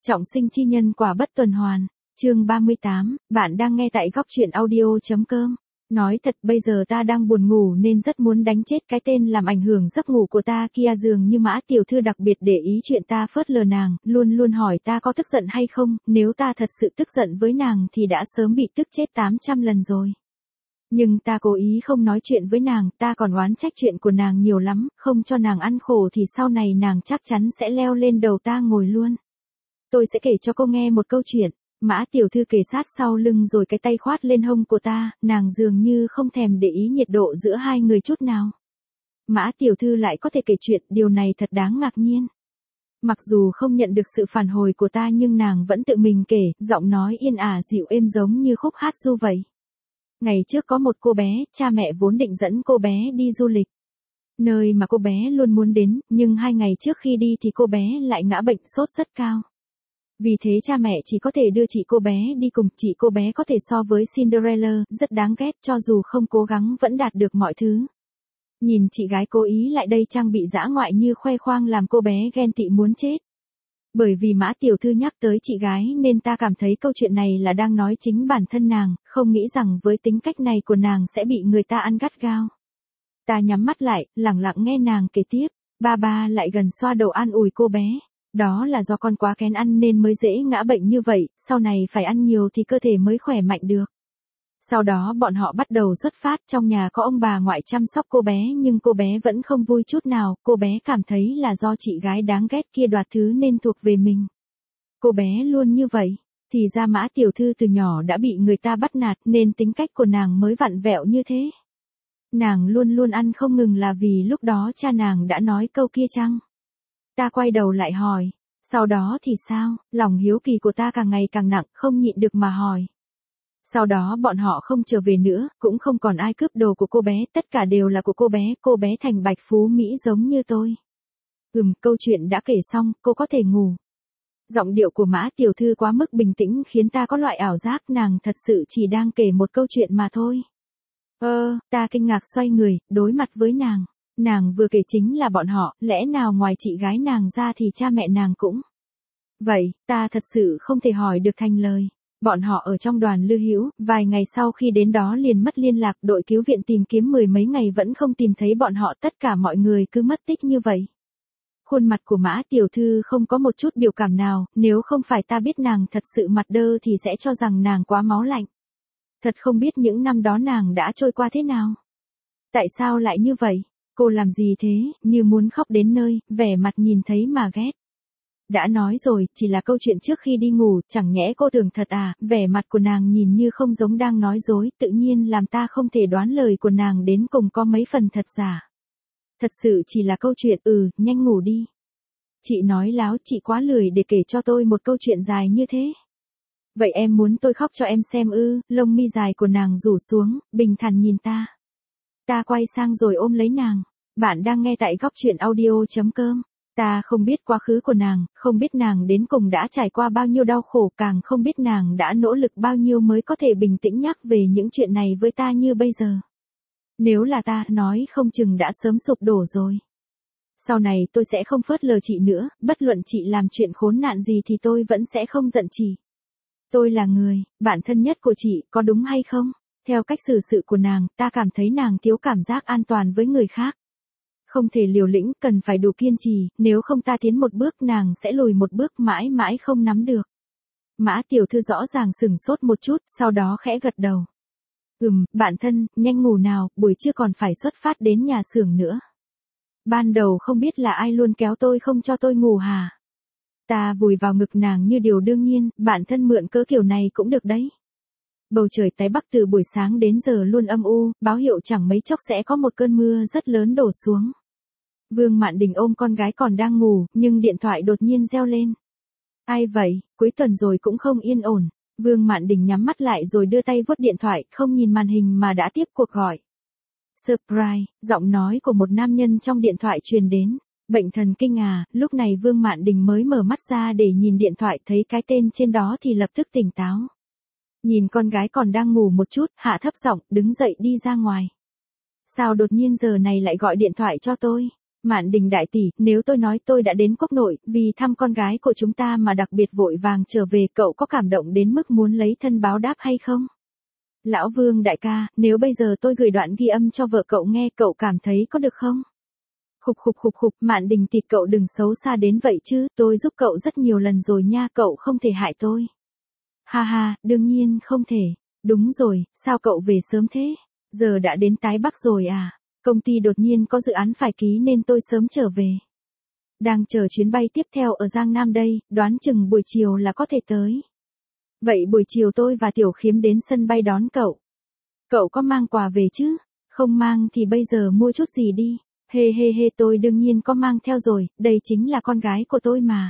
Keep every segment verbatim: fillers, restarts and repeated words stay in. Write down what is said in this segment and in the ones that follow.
Trọng sinh chi nhân quả bất tuần hoàn. Chương ba mươi tám, bạn đang nghe tại góc truyện audio.com. Nói thật bây giờ ta đang buồn ngủ nên rất muốn đánh chết cái tên làm ảnh hưởng giấc ngủ của ta kia, dường như Mã tiểu thư đặc biệt để ý chuyện ta phớt lờ nàng, luôn luôn hỏi ta có tức giận hay không, nếu ta thật sự tức giận với nàng thì đã sớm bị tức chết tám trăm lần rồi. Nhưng ta cố ý không nói chuyện với nàng, ta còn oán trách chuyện của nàng nhiều lắm, không cho nàng ăn khổ thì sau này nàng chắc chắn sẽ leo lên đầu ta ngồi luôn. Tôi sẽ kể cho cô nghe một câu chuyện. Mã tiểu thư kề sát sau lưng rồi cái tay khoát lên hông của ta, nàng dường như không thèm để ý nhiệt độ giữa hai người chút nào. Mã tiểu thư lại có thể kể chuyện, điều này thật đáng ngạc nhiên. Mặc dù không nhận được sự phản hồi của ta nhưng nàng vẫn tự mình kể, giọng nói yên ả dịu êm giống như khúc hát ru vậy. Ngày trước có một cô bé, cha mẹ vốn định dẫn cô bé đi du lịch. Nơi mà cô bé luôn muốn đến, nhưng hai ngày trước khi đi thì cô bé lại ngã bệnh sốt rất cao. Vì thế cha mẹ chỉ có thể đưa chị cô bé đi cùng, chị cô bé có thể so với Cinderella, rất đáng ghét, cho dù không cố gắng vẫn đạt được mọi thứ. Nhìn chị gái cố ý lại đây trang bị dã ngoại như khoe khoang làm cô bé ghen tị muốn chết. Bởi vì Mã tiểu thư nhắc tới chị gái nên ta cảm thấy câu chuyện này là đang nói chính bản thân nàng, không nghĩ rằng với tính cách này của nàng sẽ bị người ta ăn gắt gao. Ta nhắm mắt lại, lặng lặng nghe nàng kể tiếp, ba ba lại gần xoa đầu an ủi cô bé. Đó là do con quá kén ăn nên mới dễ ngã bệnh như vậy, sau này phải ăn nhiều thì cơ thể mới khỏe mạnh được. Sau đó bọn họ bắt đầu xuất phát, trong nhà có ông bà ngoại chăm sóc cô bé nhưng cô bé vẫn không vui chút nào, cô bé cảm thấy là do chị gái đáng ghét kia đoạt thứ nên thuộc về mình. Cô bé luôn như vậy, thì ra Mã tiểu thư từ nhỏ đã bị người ta bắt nạt nên tính cách của nàng mới vặn vẹo như thế. Nàng luôn luôn ăn không ngừng là vì lúc đó cha nàng đã nói câu kia chăng? Ta quay đầu lại hỏi, sau đó thì sao, lòng hiếu kỳ của ta càng ngày càng nặng, không nhịn được mà hỏi. Sau đó bọn họ không trở về nữa, cũng không còn ai cướp đồ của cô bé, tất cả đều là của cô bé, cô bé thành bạch phú Mỹ giống như tôi. Ừm, câu chuyện đã kể xong, cô có thể ngủ. Giọng điệu của Mã tiểu thư quá mức bình tĩnh khiến ta có loại ảo giác nàng thật sự chỉ đang kể một câu chuyện mà thôi. Ơ, ta kinh ngạc xoay người, đối mặt với nàng. Nàng vừa kể chính là bọn họ, lẽ nào ngoài chị gái nàng ra thì cha mẹ nàng cũng. Vậy, ta thật sự không thể hỏi được thành lời. Bọn họ ở trong đoàn Lư Hữu, vài ngày sau khi đến đó liền mất liên lạc, đội cứu viện tìm kiếm mười mấy ngày vẫn không tìm thấy bọn họ, tất cả mọi người cứ mất tích như vậy. Khuôn mặt của Mã tiểu thư không có một chút biểu cảm nào, nếu không phải ta biết nàng thật sự mặt đơ thì sẽ cho rằng nàng quá máu lạnh. Thật không biết những năm đó nàng đã trôi qua thế nào. Tại sao lại như vậy? Cô làm gì thế, như muốn khóc đến nơi, vẻ mặt nhìn thấy mà ghét. Đã nói rồi, chỉ là câu chuyện trước khi đi ngủ, chẳng nhẽ cô tưởng thật à, vẻ mặt của nàng nhìn như không giống đang nói dối, tự nhiên làm ta không thể đoán lời của nàng đến cùng có mấy phần thật giả. Thật sự chỉ là câu chuyện, ừ, nhanh ngủ đi. Chị nói láo, chị quá lười để kể cho tôi một câu chuyện dài như thế. Vậy em muốn tôi khóc cho em xem ư, lông mi dài của nàng rủ xuống, bình thản nhìn ta. Ta quay sang rồi ôm lấy nàng. Bạn đang nghe tại góc truyện audio.com. Ta không biết quá khứ của nàng, không biết nàng đến cùng đã trải qua bao nhiêu đau khổ, càng không biết nàng đã nỗ lực bao nhiêu mới có thể bình tĩnh nhắc về những chuyện này với ta như bây giờ. Nếu là ta, nói không chừng đã sớm sụp đổ rồi. Sau này tôi sẽ không phớt lờ chị nữa, bất luận chị làm chuyện khốn nạn gì thì tôi vẫn sẽ không giận chị. Tôi là người, bạn thân nhất của chị, có đúng hay không? Theo cách xử sự của nàng, ta cảm thấy nàng thiếu cảm giác an toàn với người khác. Không thể liều lĩnh, cần phải đủ kiên trì, nếu không ta tiến một bước nàng sẽ lùi một bước mãi mãi không nắm được. Mã tiểu thư rõ ràng sửng sốt một chút, sau đó khẽ gật đầu. Ừm, bạn thân, nhanh ngủ nào, buổi trưa còn phải xuất phát đến nhà xưởng nữa. Ban đầu không biết là ai luôn kéo tôi không cho tôi ngủ hả? Ta vùi vào ngực nàng như điều đương nhiên, bạn thân mượn cớ kiểu này cũng được đấy. Bầu trời Tây Bắc từ buổi sáng đến giờ luôn âm u, báo hiệu chẳng mấy chốc sẽ có một cơn mưa rất lớn đổ xuống. Vương Mạn Đình ôm con gái còn đang ngủ, nhưng điện thoại đột nhiên reo lên. Ai vậy, cuối tuần rồi cũng không yên ổn. Vương Mạn Đình nhắm mắt lại rồi đưa tay vuốt điện thoại, không nhìn màn hình mà đã tiếp cuộc gọi. Surprise, giọng nói của một nam nhân trong điện thoại truyền đến. Bệnh thần kinh à, lúc này Vương Mạn Đình mới mở mắt ra để nhìn điện thoại, thấy cái tên trên đó thì lập tức tỉnh táo. Nhìn con gái còn đang ngủ một chút, hạ thấp giọng, đứng dậy đi ra ngoài. Sao đột nhiên giờ này lại gọi điện thoại cho tôi? Mạn Đình đại tỷ, nếu tôi nói tôi đã đến quốc nội, vì thăm con gái của chúng ta mà đặc biệt vội vàng trở về, cậu có cảm động đến mức muốn lấy thân báo đáp hay không? Lão Vương đại ca, nếu bây giờ tôi gửi đoạn ghi âm cho vợ cậu nghe, cậu cảm thấy có được không? Khục khục khục khục, Mạn Đình tịt, cậu đừng xấu xa đến vậy chứ, tôi giúp cậu rất nhiều lần rồi nha, cậu không thể hại tôi. Ha ha, đương nhiên không thể. Đúng rồi, sao cậu về sớm thế? Giờ đã đến Tái Bắc rồi à? Công ty đột nhiên có dự án phải ký nên tôi sớm trở về. Đang chờ chuyến bay tiếp theo ở Giang Nam đây, đoán chừng buổi chiều là có thể tới. Vậy buổi chiều tôi và Tiểu Khiếm đến sân bay đón cậu. Cậu có mang quà về chứ? Không mang thì bây giờ mua chút gì đi. Hê hê hê, tôi đương nhiên có mang theo rồi, đây chính là con gái của tôi mà.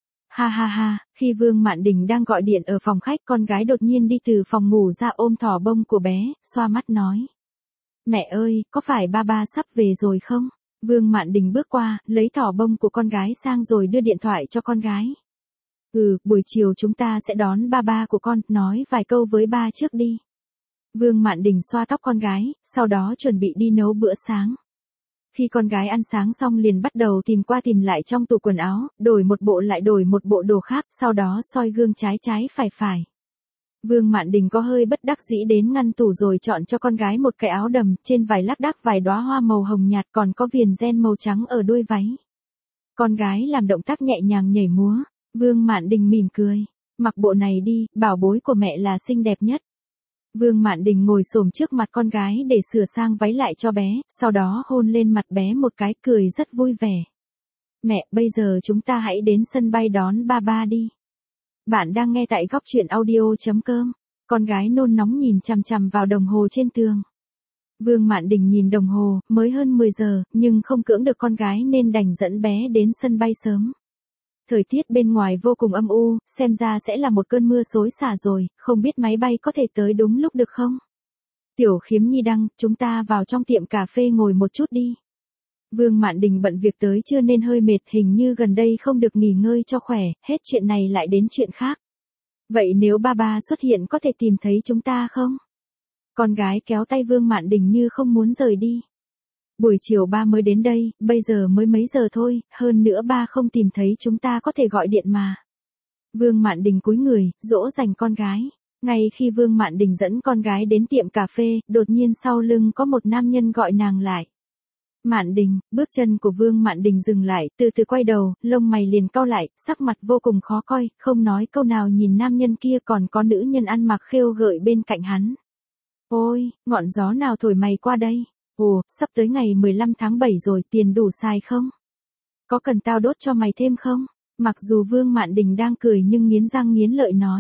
Ha ha ha, khi Vương Mạn Đình đang gọi điện ở phòng khách, con gái đột nhiên đi từ phòng ngủ ra ôm thỏ bông của bé, xoa mắt nói. Mẹ ơi, có phải ba ba sắp về rồi không? Vương Mạn Đình bước qua, lấy thỏ bông của con gái sang rồi đưa điện thoại cho con gái. Ừ, buổi chiều chúng ta sẽ đón ba ba của con, nói vài câu với ba trước đi. Vương Mạn Đình xoa tóc con gái, sau đó chuẩn bị đi nấu bữa sáng. Khi con gái ăn sáng xong liền bắt đầu tìm qua tìm lại trong tủ quần áo, đổi một bộ lại đổi một bộ đồ khác, sau đó soi gương trái trái phải phải. Vương Mạn Đình có hơi bất đắc dĩ đến ngăn tủ rồi chọn cho con gái một cái áo đầm, trên vải lác đác vài đóa hoa màu hồng nhạt, còn có viền ren màu trắng ở đuôi váy. Con gái làm động tác nhẹ nhàng nhảy múa, Vương Mạn Đình mỉm cười. Mặc bộ này đi, bảo bối của mẹ là xinh đẹp nhất. Vương Mạn Đình ngồi xổm trước mặt con gái để sửa sang váy lại cho bé, sau đó hôn lên mặt bé một cái, cười rất vui vẻ. Mẹ, bây giờ chúng ta hãy đến sân bay đón ba ba đi. Bạn đang nghe tại góc truyện audio chấm com. Con gái nôn nóng nhìn chằm chằm vào đồng hồ trên tường. Vương Mạn Đình nhìn đồng hồ, mới hơn mười giờ, nhưng không cưỡng được con gái nên đành dẫn bé đến sân bay sớm. Thời tiết bên ngoài vô cùng âm u, xem ra sẽ là một cơn mưa xối xả rồi, không biết máy bay có thể tới đúng lúc được không? Tiểu Khiếm Nhi đăng, chúng ta vào trong tiệm cà phê ngồi một chút đi. Vương Mạn Đình bận việc tới trưa nên hơi mệt, hình như gần đây không được nghỉ ngơi cho khỏe, hết chuyện này lại đến chuyện khác. Vậy nếu ba ba xuất hiện có thể tìm thấy chúng ta không? Con gái kéo tay Vương Mạn Đình như không muốn rời đi. Buổi chiều ba mới đến đây, bây giờ mới mấy giờ thôi, hơn nữa ba không tìm thấy chúng ta có thể gọi điện mà. Vương Mạn Đình cúi người, dỗ dành con gái. Ngay khi Vương Mạn Đình dẫn con gái đến tiệm cà phê, đột nhiên sau lưng có một nam nhân gọi nàng lại. Mạn Đình, bước chân của Vương Mạn Đình dừng lại, từ từ quay đầu, lông mày liền cau lại, sắc mặt vô cùng khó coi, không nói câu nào nhìn nam nhân kia, còn có nữ nhân ăn mặc khêu gợi bên cạnh hắn. Ôi, ngọn gió nào thổi mày qua đây? Ồ, sắp tới ngày mười lăm tháng bảy rồi, tiền đủ xài không? Có cần tao đốt cho mày thêm không? Mặc dù Vương Mạn Đình đang cười nhưng nghiến răng nghiến lợi nói.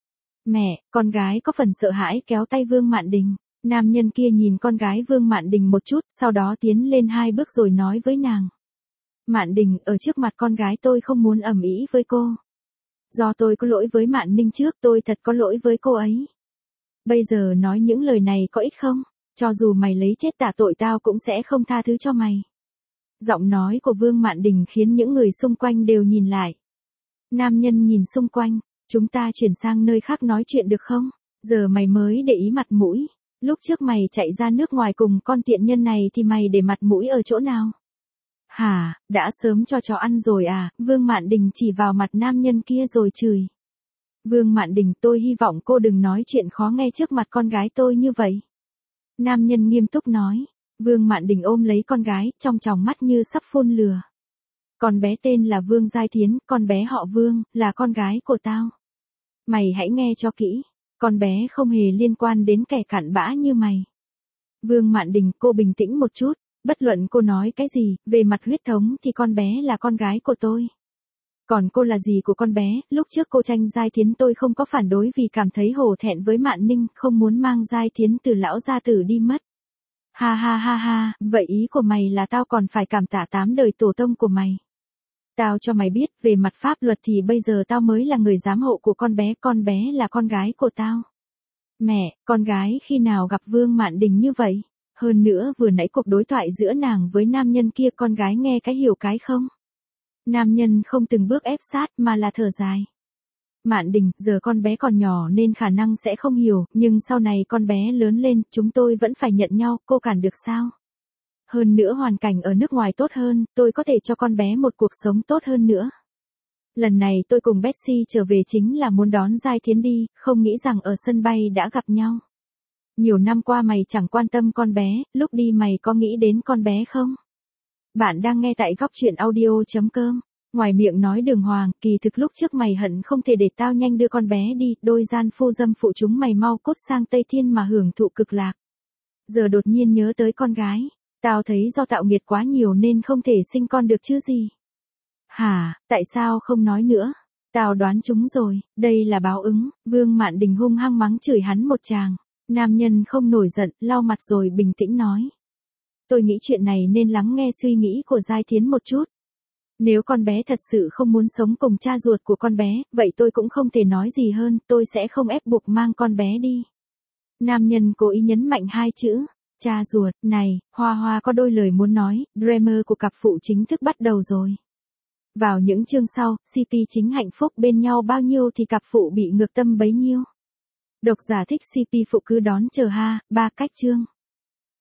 Mẹ, con gái có phần sợ hãi kéo tay Vương Mạn Đình. Nam nhân kia nhìn con gái Vương Mạn Đình một chút, sau đó tiến lên hai bước rồi nói với nàng. Mạn Đình, ở trước mặt con gái tôi không muốn ầm ĩ với cô. Do tôi có lỗi với Mạn Ninh trước, tôi thật có lỗi với cô ấy. Bây giờ nói những lời này có ích không? Cho dù mày lấy chết tả tội tao cũng sẽ không tha thứ cho mày. Giọng nói của Vương Mạn Đình khiến những người xung quanh đều nhìn lại. Nam nhân nhìn xung quanh, chúng ta chuyển sang nơi khác nói chuyện được không? Giờ mày mới để ý mặt mũi. Lúc trước mày chạy ra nước ngoài cùng con tiện nhân này thì mày để mặt mũi ở chỗ nào? Hả, đã sớm cho chó ăn rồi à? Vương Mạn Đình chỉ vào mặt nam nhân kia rồi chửi. Vương Mạn Đình, tôi hy vọng cô đừng nói chuyện khó nghe trước mặt con gái tôi như vậy. Nam nhân nghiêm túc nói. Vương Mạn Đình ôm lấy con gái, trong tròng mắt như sắp phun lửa. Con bé tên là Vương Giai Thiến, con bé họ Vương, là con gái của tao. Mày hãy nghe cho kỹ, con bé không hề liên quan đến kẻ cặn bã như mày. Vương Mạn Đình, cô bình tĩnh một chút, bất luận cô nói cái gì, về mặt huyết thống thì con bé là con gái của tôi. Còn cô là gì của con bé, lúc trước cô tranh Giai Thiến tôi không có phản đối vì cảm thấy hổ thẹn với Mạn Ninh, không muốn mang Giai Thiến từ lão gia tử đi mất. Ha ha ha ha, vậy ý của mày là tao còn phải cảm tạ tám đời tổ tông của mày. Tao cho mày biết, về mặt pháp luật thì bây giờ tao mới là người giám hộ của con bé, con bé là con gái của tao. Mẹ, con gái khi nào gặp Vương Mạn Đình như vậy? Hơn nữa vừa nãy cuộc đối thoại giữa nàng với nam nhân kia con gái nghe cái hiểu cái không? Nam nhân không từng bước ép sát mà là thở dài. Mạn Đình, giờ con bé còn nhỏ nên khả năng sẽ không hiểu, nhưng sau này con bé lớn lên, chúng tôi vẫn phải nhận nhau, cô cản được sao? Hơn nữa hoàn cảnh ở nước ngoài tốt hơn, tôi có thể cho con bé một cuộc sống tốt hơn nữa. Lần này tôi cùng Betsy trở về chính là muốn đón Giai Thiến đi, không nghĩ rằng ở sân bay đã gặp nhau. Nhiều năm qua mày chẳng quan tâm con bé, lúc đi mày có nghĩ đến con bé không? Bạn đang nghe tại góc truyện audio.com. Ngoài miệng nói đường hoàng, kỳ thực lúc trước mày hận không thể để tao nhanh đưa con bé đi, đôi gian phu dâm phụ chúng mày mau cút sang Tây Thiên mà hưởng thụ cực lạc. Giờ đột nhiên nhớ tới con gái, tao thấy do tạo nghiệt quá nhiều nên không thể sinh con được chứ gì. Hả, tại sao không nói nữa? Tao đoán chúng rồi, đây là báo ứng. Vương Mạn Đình hung hăng mắng chửi hắn một tràng. Nam nhân không nổi giận, lau mặt rồi bình tĩnh nói. Tôi nghĩ chuyện này nên lắng nghe suy nghĩ của Giai Thiến một chút. Nếu con bé thật sự không muốn sống cùng cha ruột của con bé, vậy tôi cũng không thể nói gì hơn, tôi sẽ không ép buộc mang con bé đi. Nam nhân cố ý nhấn mạnh hai chữ, cha ruột. Này, Hoa Hoa có đôi lời muốn nói, drama của cặp phụ chính thức bắt đầu rồi. Vào những chương sau, xê pê chính hạnh phúc bên nhau bao nhiêu thì cặp phụ bị ngược tâm bấy nhiêu. Độc giả thích xê pê phụ cứ đón chờ ha, ba cách chương.